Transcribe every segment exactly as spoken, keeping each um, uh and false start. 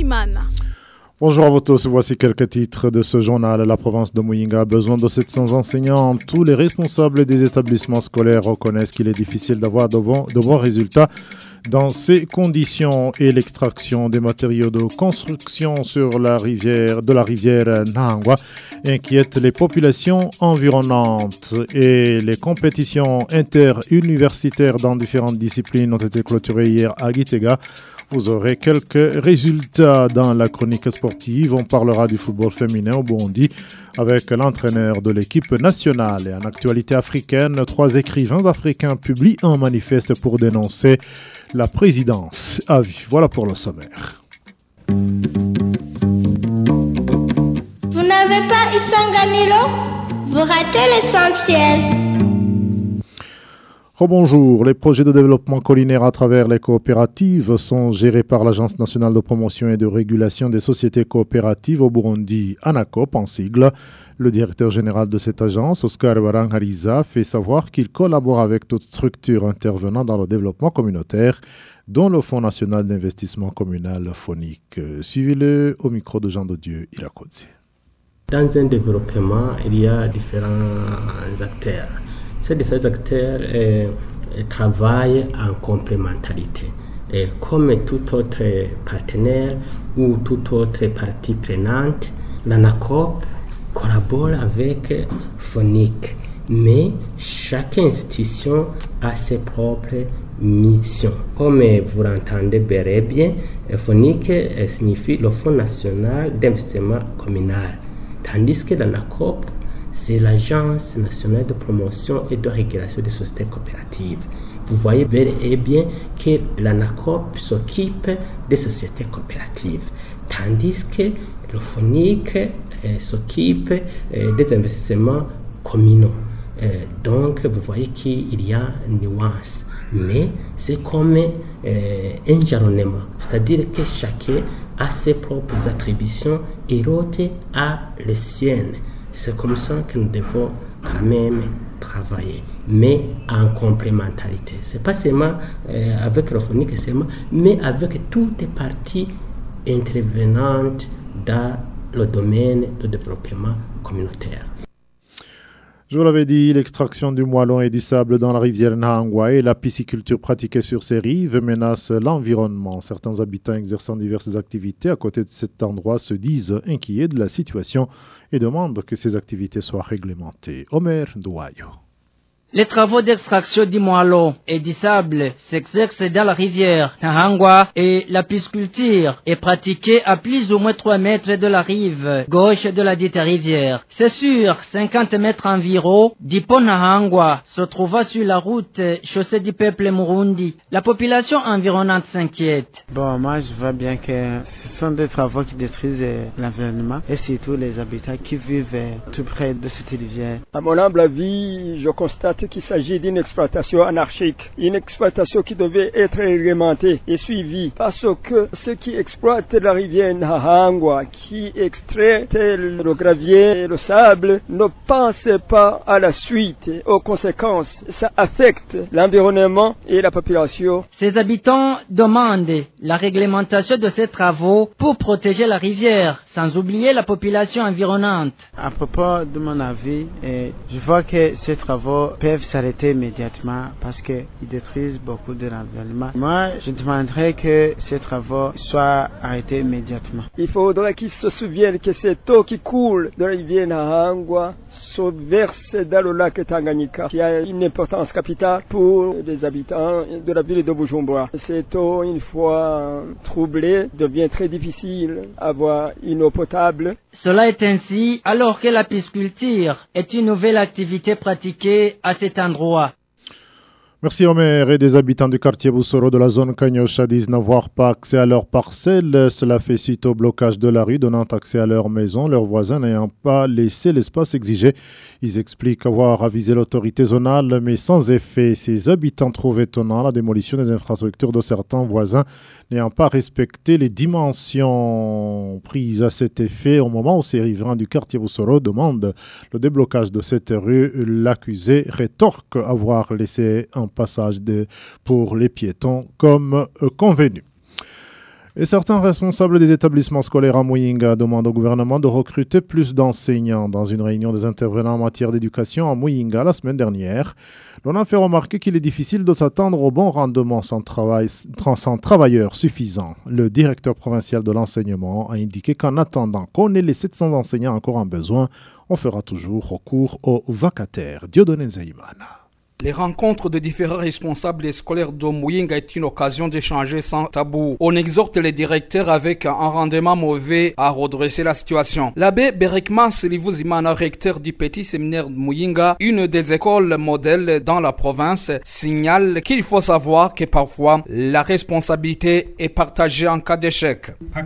Uwimana. Bonjour à vous tous, voici quelques titres de ce journal. La province de Muyinga a besoin de sept cents enseignants. Tous les responsables des établissements scolaires reconnaissent qu'il est difficile d'avoir de bons, de bons résultats dans ces conditions, et l'extraction des matériaux de construction sur la rivière, de la rivière Nangwa inquiète les populations environnantes, et les compétitions interuniversitaires dans différentes disciplines ont été clôturées hier à Gitega. Vous aurez quelques résultats dans la chronique sportive. On parlera du football féminin au Burundi avec l'entraîneur de l'équipe nationale. Et en actualité africaine, trois écrivains africains publient un manifeste pour dénoncer la présidence à vie. Voilà pour le sommaire. Vous n'avez pas Isanganilo? Vous ratez l'essentiel. Bonjour, les projets de développement collinaire à travers les coopératives sont gérés par l'Agence nationale de promotion et de régulation des sociétés coopératives au Burundi, ANACOP en sigle. Le directeur général de cette agence, Oscar Baranghariza, fait savoir qu'il collabore avec toute structure intervenant dans le développement communautaire, dont le Fonds national d'investissement communal phonique. Suivez-le au micro de Jean de Dieu Irakodze. Dans un développement, il y a différents acteurs. Ces différents acteurs euh, travaillent en complémentarité. Et comme tout autre partenaire ou toute autre partie prenante, l'ANACOP collabore avec Phonique. Mais chaque institution a ses propres missions. Comme vous l'entendez bien, Phonique signifie le Fonds national d'investissement communal. Tandis que l'ANACOP, c'est l'Agence nationale de promotion et de régulation des sociétés coopératives. Vous voyez bien et bien que l'ANACOP s'occupe des sociétés coopératives, tandis que le Phonique euh, s'occupe euh, des investissements communaux. Euh, donc, vous voyez qu'il y a une nuance, mais c'est comme euh, un jalonnement, c'est-à-dire que chacun a ses propres attributions et l'autre a les siennes. C'est comme ça que nous devons quand même travailler, mais en complémentarité. Ce n'est pas seulement euh, avec le Phonique seulement, mais avec toutes les parties intervenantes dans le domaine du développement communautaire. Je vous l'avais dit, l'extraction du moellon et du sable dans la rivière Nahangwa et la pisciculture pratiquée sur ces rives menacent l'environnement. Certains habitants exerçant diverses activités à côté de cet endroit se disent inquiets de la situation et demandent que ces activités soient réglementées. Omer Douayo. Les travaux d'extraction du moellon et du sable s'exercent dans la rivière Nahangwa et la pisciculture est pratiquée à plus ou moins trois mètres de la rive gauche de la dite rivière. C'est sur cinquante mètres environ du pont Nahangwa se trouvant sur la route chaussée du peuple Murundi. La population environnante s'inquiète. Bon, moi je vois bien que ce sont des travaux qui détruisent l'environnement et surtout les habitants qui vivent tout près de cette rivière. À mon humble avis, je constate qu'il s'agit d'une exploitation anarchique, une exploitation qui devait être réglementée et suivie, parce que ceux qui exploitent la rivière Nahangwa, qui extraient le gravier et le sable, ne pensent pas à la suite, aux conséquences. Ça affecte l'environnement et la population. Ces habitants demandent la réglementation de ces travaux pour protéger la rivière, sans oublier la population environnante. À propos de mon avis, eh, je vois que ces travaux peuvent s'arrêter immédiatement parce qu'ils détruisent beaucoup de l'environnement. Moi, je demanderais que ces travaux soient arrêtés immédiatement. Il faudrait qu'ils se souviennent que cette eau qui coule de la rivière Nahangwa se verse dans le lac Tanganyika, qui a une importance capitale pour les habitants de la ville de Bujumbura. Cette eau, une fois troublée, devient très difficile d'avoir une eau potable. Cela est ainsi alors que la pisciculture est une nouvelle activité pratiquée à cet endroit. Merci Omer. Et des habitants du quartier Boussoro de la zone Kanyosha disent n'avoir pas accès à leurs parcelles. Cela fait suite au blocage de la rue donnant accès à leur maison, leurs voisins n'ayant pas laissé l'espace exigé. Ils expliquent avoir avisé l'autorité zonale, mais sans effet. Ces habitants trouvent étonnant la démolition des infrastructures de certains voisins n'ayant pas respecté les dimensions prises à cet effet. Au moment où ces riverains du quartier Boussoro demandent le déblocage de cette rue, l'accusé rétorque avoir laissé un passage de, pour les piétons comme convenu. Et certains responsables des établissements scolaires à Muyinga demandent au gouvernement de recruter plus d'enseignants. Dans une réunion des intervenants en matière d'éducation à Muyinga la semaine dernière, l'on a fait remarquer qu'il est difficile de s'attendre au bon rendement sans, travail, sans travailleurs suffisants. Le directeur provincial de l'enseignement a indiqué qu'en attendant qu'on ait les sept cents enseignants encore en besoin, on fera toujours recours aux vacataires. Dieudonné Nzeyimana. Les rencontres de différents responsables scolaires de Muyinga est une occasion d'échanger sans tabou. On exhorte les directeurs avec un rendement mauvais à redresser la situation. L'abbé Berikman Selivuzimana, recteur du petit séminaire de Muyinga, une des écoles modèles dans la province, signale qu'il faut savoir que parfois la responsabilité est partagée en cas d'échec.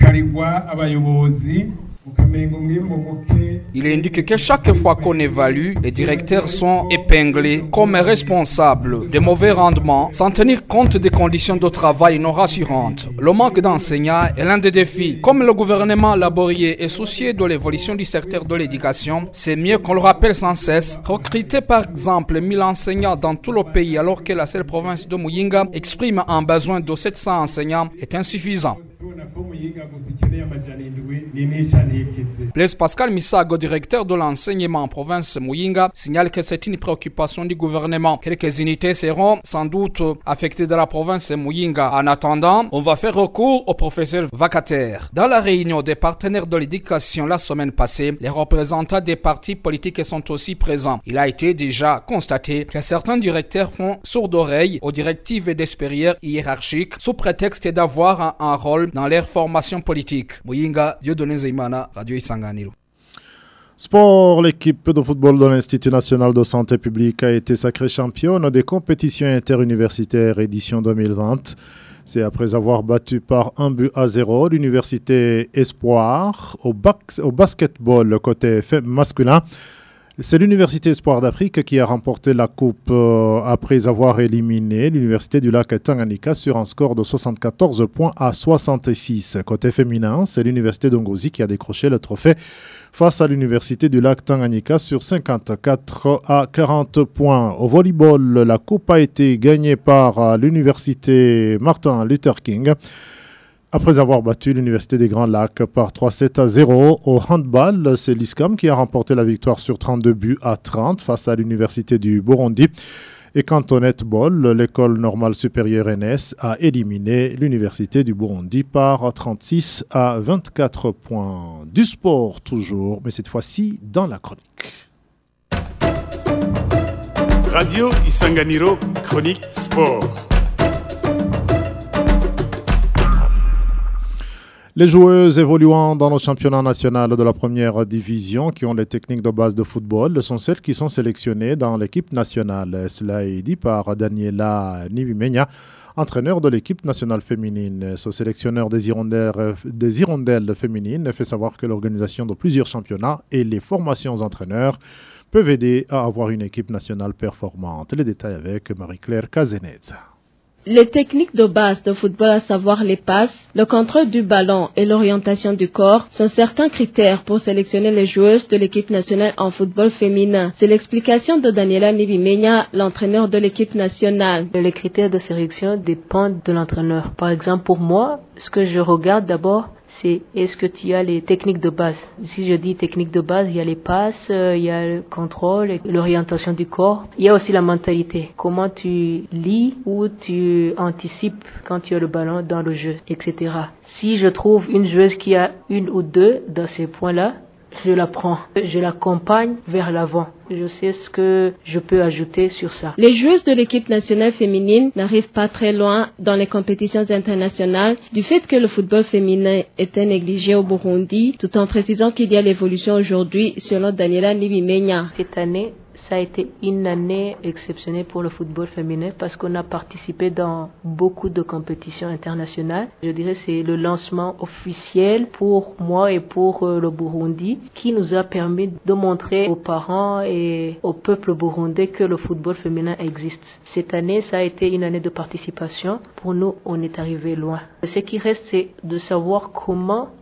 Il indique que chaque fois qu'on évalue, les directeurs sont épinglés comme responsables de mauvais rendements sans tenir compte des conditions de travail non rassurantes. Le manque d'enseignants est l'un des défis. Comme le gouvernement laborieux est soucieux de l'évolution du secteur de l'éducation, c'est mieux qu'on le rappelle sans cesse. Recruter par exemple mille enseignants dans tout le pays alors que la seule province de Muyinga exprime un besoin de sept cents enseignants est insuffisant. Blaise Pascal Misago, directeur de l'enseignement en province Muyinga, signale que c'est une préoccupation du gouvernement. Quelques unités seront sans doute affectées dans la province Muyinga. En attendant, on va faire recours aux professeurs vacataires. Dans la réunion des partenaires de l'éducation la semaine passée, les représentants des partis politiques sont aussi présents. Il a été déjà constaté que certains directeurs font sourde oreille aux directives des supérieurs hiérarchiques sous prétexte d'avoir un, un rôle dans leur formation politique. Muyinga, Dieudonné Nzeyimana, Radio Isanganiro. Sport, l'équipe de football de l'Institut national de santé publique a été sacrée championne des compétitions interuniversitaires édition deux mille vingt. C'est après avoir battu par un but à zéro l'université Espoir au, bas- au basketball côté masculin. C'est l'Université Espoir d'Afrique qui a remporté la coupe euh, après avoir éliminé l'Université du lac Tanganyika sur un score de soixante-quatorze points à soixante-six. Côté féminin, c'est l'Université d'Ongozi qui a décroché le trophée face à l'Université du lac Tanganyika sur cinquante-quatre à quarante points. Au volleyball, la coupe a été gagnée par l'Université Martin Luther King. Après avoir battu l'Université des Grands Lacs par trois sept à zéro au handball, c'est l'I S C A M qui a remporté la victoire sur trente-deux buts à trente face à l'Université du Burundi. Et quant au netball, l'école normale supérieure N S a éliminé l'Université du Burundi par trente-six à vingt-quatre points. Du sport toujours, mais cette fois-ci dans la chronique. Radio Isanganiro, chronique sport. Les joueuses évoluant dans le championnat national de la première division qui ont les techniques de base de football sont celles qui sont sélectionnées dans l'équipe nationale. Cela est dit par Daniela Nibimenya, entraîneur de l'équipe nationale féminine. Ce sélectionneur des hirondelles, des hirondelles féminines fait savoir que l'organisation de plusieurs championnats et les formations entraîneurs peuvent aider à avoir une équipe nationale performante. Les détails avec Marie-Claire Cazenez. Les techniques de base de football, à savoir les passes, le contrôle du ballon et l'orientation du corps, sont certains critères pour sélectionner les joueuses de l'équipe nationale en football féminin. C'est l'explication de Daniela Nibimenya, l'entraîneur de l'équipe nationale. Les critères de sélection dépendent de l'entraîneur. Par exemple, pour moi, ce que je regarde d'abord, c'est est-ce que tu as les techniques de base. Si je dis techniques de base, il y a les passes, euh, il y a le contrôle, l'orientation du corps. Il y a aussi la mentalité. Comment tu lis ou tu anticipes quand tu as le ballon dans le jeu, et cetera. Si je trouve une joueuse qui a une ou deux dans ces points-là, je la prends, je l'accompagne vers l'avant. Je sais ce que je peux ajouter sur ça. Les joueuses de l'équipe nationale féminine n'arrivent pas très loin dans les compétitions internationales du fait que le football féminin était négligé au Burundi, tout en précisant qu'il y a l'évolution aujourd'hui selon Daniela Nibimenya. Cette année, ça a été une année exceptionnelle pour le football féminin parce qu'on a participé dans beaucoup de compétitions internationales. Je dirais que c'est le lancement officiel pour moi et pour le Burundi qui nous a permis de montrer aux parents et au peuple burundais que le football féminin existe. Cette année, ça a été une année de participation. Pour nous, on est arrivé loin. Ce qui reste, c'est de savoir comment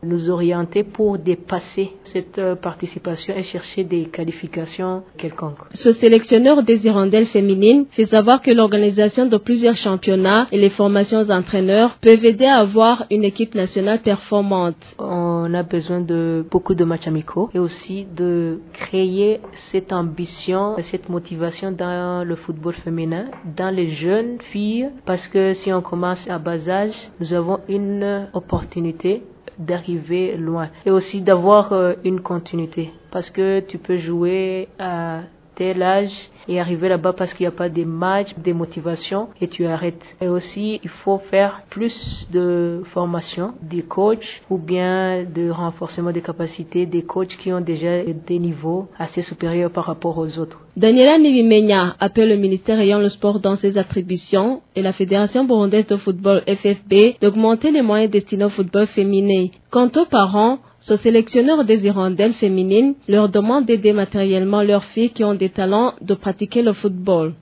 nous orienter pour dépasser cette euh, participation et chercher des qualifications quelconques. Ce sélectionneur des hirondelles féminines fait savoir que l'organisation de plusieurs championnats et les formations d'entraîneurs peuvent aider à avoir une équipe nationale performante. On a besoin de beaucoup de matchs amicaux et aussi de créer cette ambition, cette motivation dans le football féminin, dans les jeunes filles, parce que si on commence à bas âge, nous avons une opportunité d'arriver loin et aussi d'avoir euh, une continuité, parce que tu peux jouer à tel âge et arriver là-bas parce qu'il n'y a pas des matchs, des motivations et tu arrêtes. Et aussi, il faut faire plus de formation des coachs ou bien de renforcement des capacités des coachs qui ont déjà des niveaux assez supérieurs par rapport aux autres. Daniela Nivimenya appelle le ministère ayant le sport dans ses attributions et la Fédération burundaise de football F F B d'augmenter les moyens destinés au football féminin. Quant aux parents, ce sélectionneur des hirondelles féminines leur demande d'aider matériellement leurs filles qui ont des talents de pratiquer le football.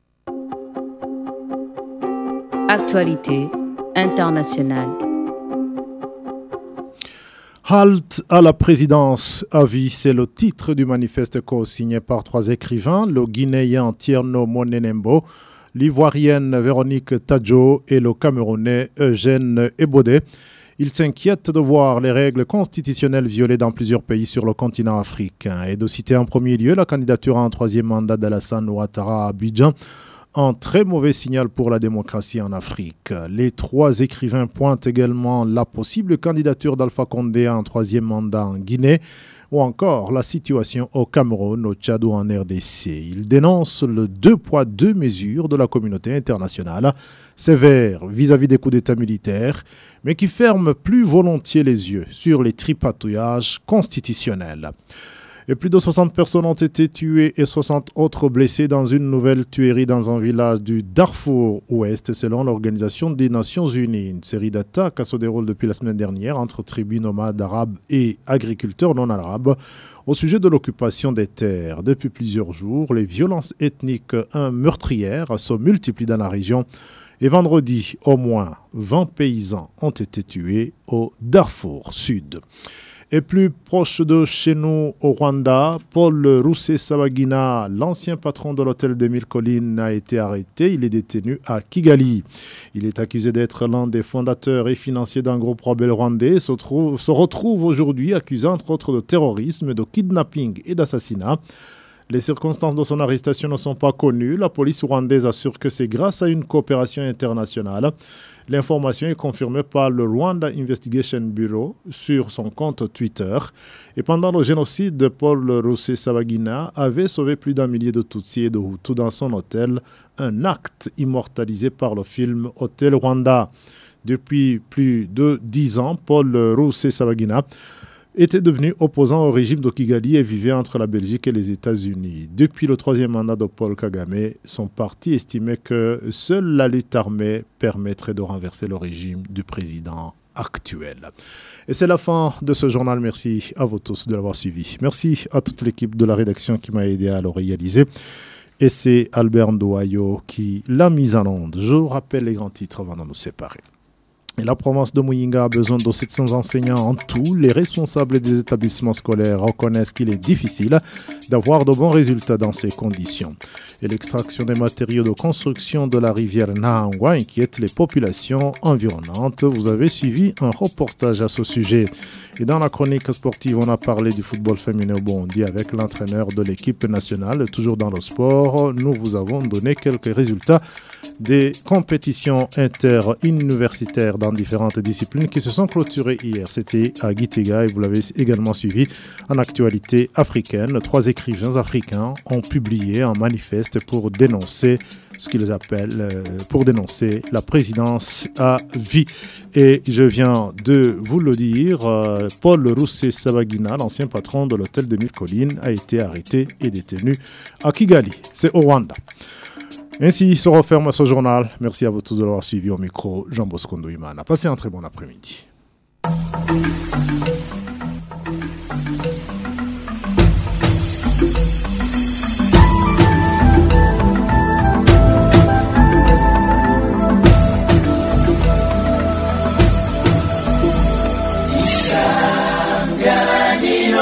Actualité internationale. Halte à la présidence à vie, c'est le titre du manifeste co-signé par trois écrivains, le Guinéen Tierno Monenembo, l'Ivoirienne Véronique Tadjo et le Camerounais Eugène Ebodé. Ils s'inquiètent de voir les règles constitutionnelles violées dans plusieurs pays sur le continent africain et de citer en premier lieu la candidature à un troisième mandat d'Alassane Ouattara à Abidjan, un très mauvais signal pour la démocratie en Afrique. Les trois écrivains pointent également la possible candidature d'Alpha Condé à un troisième mandat en Guinée ou encore la situation au Cameroun, au Tchad ou en R D C. Ils dénoncent le deux poids deux mesures de la communauté internationale, sévère vis-à-vis des coups d'État militaires, mais qui ferme plus volontiers les yeux sur les tripatouillages constitutionnels. Et plus de soixante personnes ont été tuées et soixante autres blessées dans une nouvelle tuerie dans un village du Darfour Ouest, selon l'Organisation des Nations Unies. Une série d'attaques se déroule depuis la semaine dernière entre tribus nomades arabes et agriculteurs non arabes au sujet de l'occupation des terres. Depuis plusieurs jours, les violences ethniques meurtrières se multiplient dans la région. Et vendredi, au moins vingt paysans ont été tués au Darfour Sud. Et plus proche de chez nous, au Rwanda, Paul Rusesabagina, l'ancien patron de l'hôtel des Mille Collines, a été arrêté. Il est détenu à Kigali. Il est accusé d'être l'un des fondateurs et financiers d'un groupe rebelle rwandais. Se, trouve, se retrouve aujourd'hui accusé entre autres de terrorisme, de kidnapping et d'assassinat. Les circonstances de son arrestation ne sont pas connues. La police rwandaise assure que c'est grâce à une coopération internationale. L'information est confirmée par le Rwanda Investigation Bureau sur son compte Twitter. Et pendant le génocide, Paul Rusesabagina avait sauvé plus d'un millier de Tutsis et de Hutus dans son hôtel, un acte immortalisé par le film Hôtel Rwanda. Depuis plus de dix ans, Paul Rusesabagina était devenu opposant au régime de Kigali et vivait entre la Belgique et les États-Unis. Depuis le troisième mandat de Paul Kagame, son parti estimait que seule la lutte armée permettrait de renverser le régime du président actuel. Et c'est la fin de ce journal. Merci à vous tous de l'avoir suivi. Merci à toute l'équipe de la rédaction qui m'a aidé à le réaliser. Et c'est Albert Ndouayo qui l'a mise en onde. Je vous rappelle les grands titres avant de nous séparer. Et la province de Muyinga a besoin de sept cents enseignants en tout. Les responsables des établissements scolaires reconnaissent qu'il est difficile d'avoir de bons résultats dans ces conditions. Et l'extraction des matériaux de construction de la rivière Nahangwa inquiète les populations environnantes. Vous avez suivi un reportage à ce sujet. Et dans la chronique sportive, on a parlé du football féminin au Burundi avec l'entraîneur de l'équipe nationale. Toujours dans le sport, nous vous avons donné quelques résultats des compétitions inter-universitaires dans différentes disciplines qui se sont clôturées hier. C'était à Gitega et vous l'avez également suivi en actualité africaine. Trois écrivains africains ont publié un manifeste pour dénoncer ce qu'ils appellent, euh, pour dénoncer la présidence à vie. Et je viens de vous le dire, euh, Paul Rusesabagina, l'ancien patron de l'hôtel des Mille Collines, a été arrêté et détenu à Kigali. C'est au Rwanda. Ainsi se referme ce journal. Merci à vous tous de l'avoir suivi au micro. Jean Bosco Ndouimana. Passez un très bon après-midi.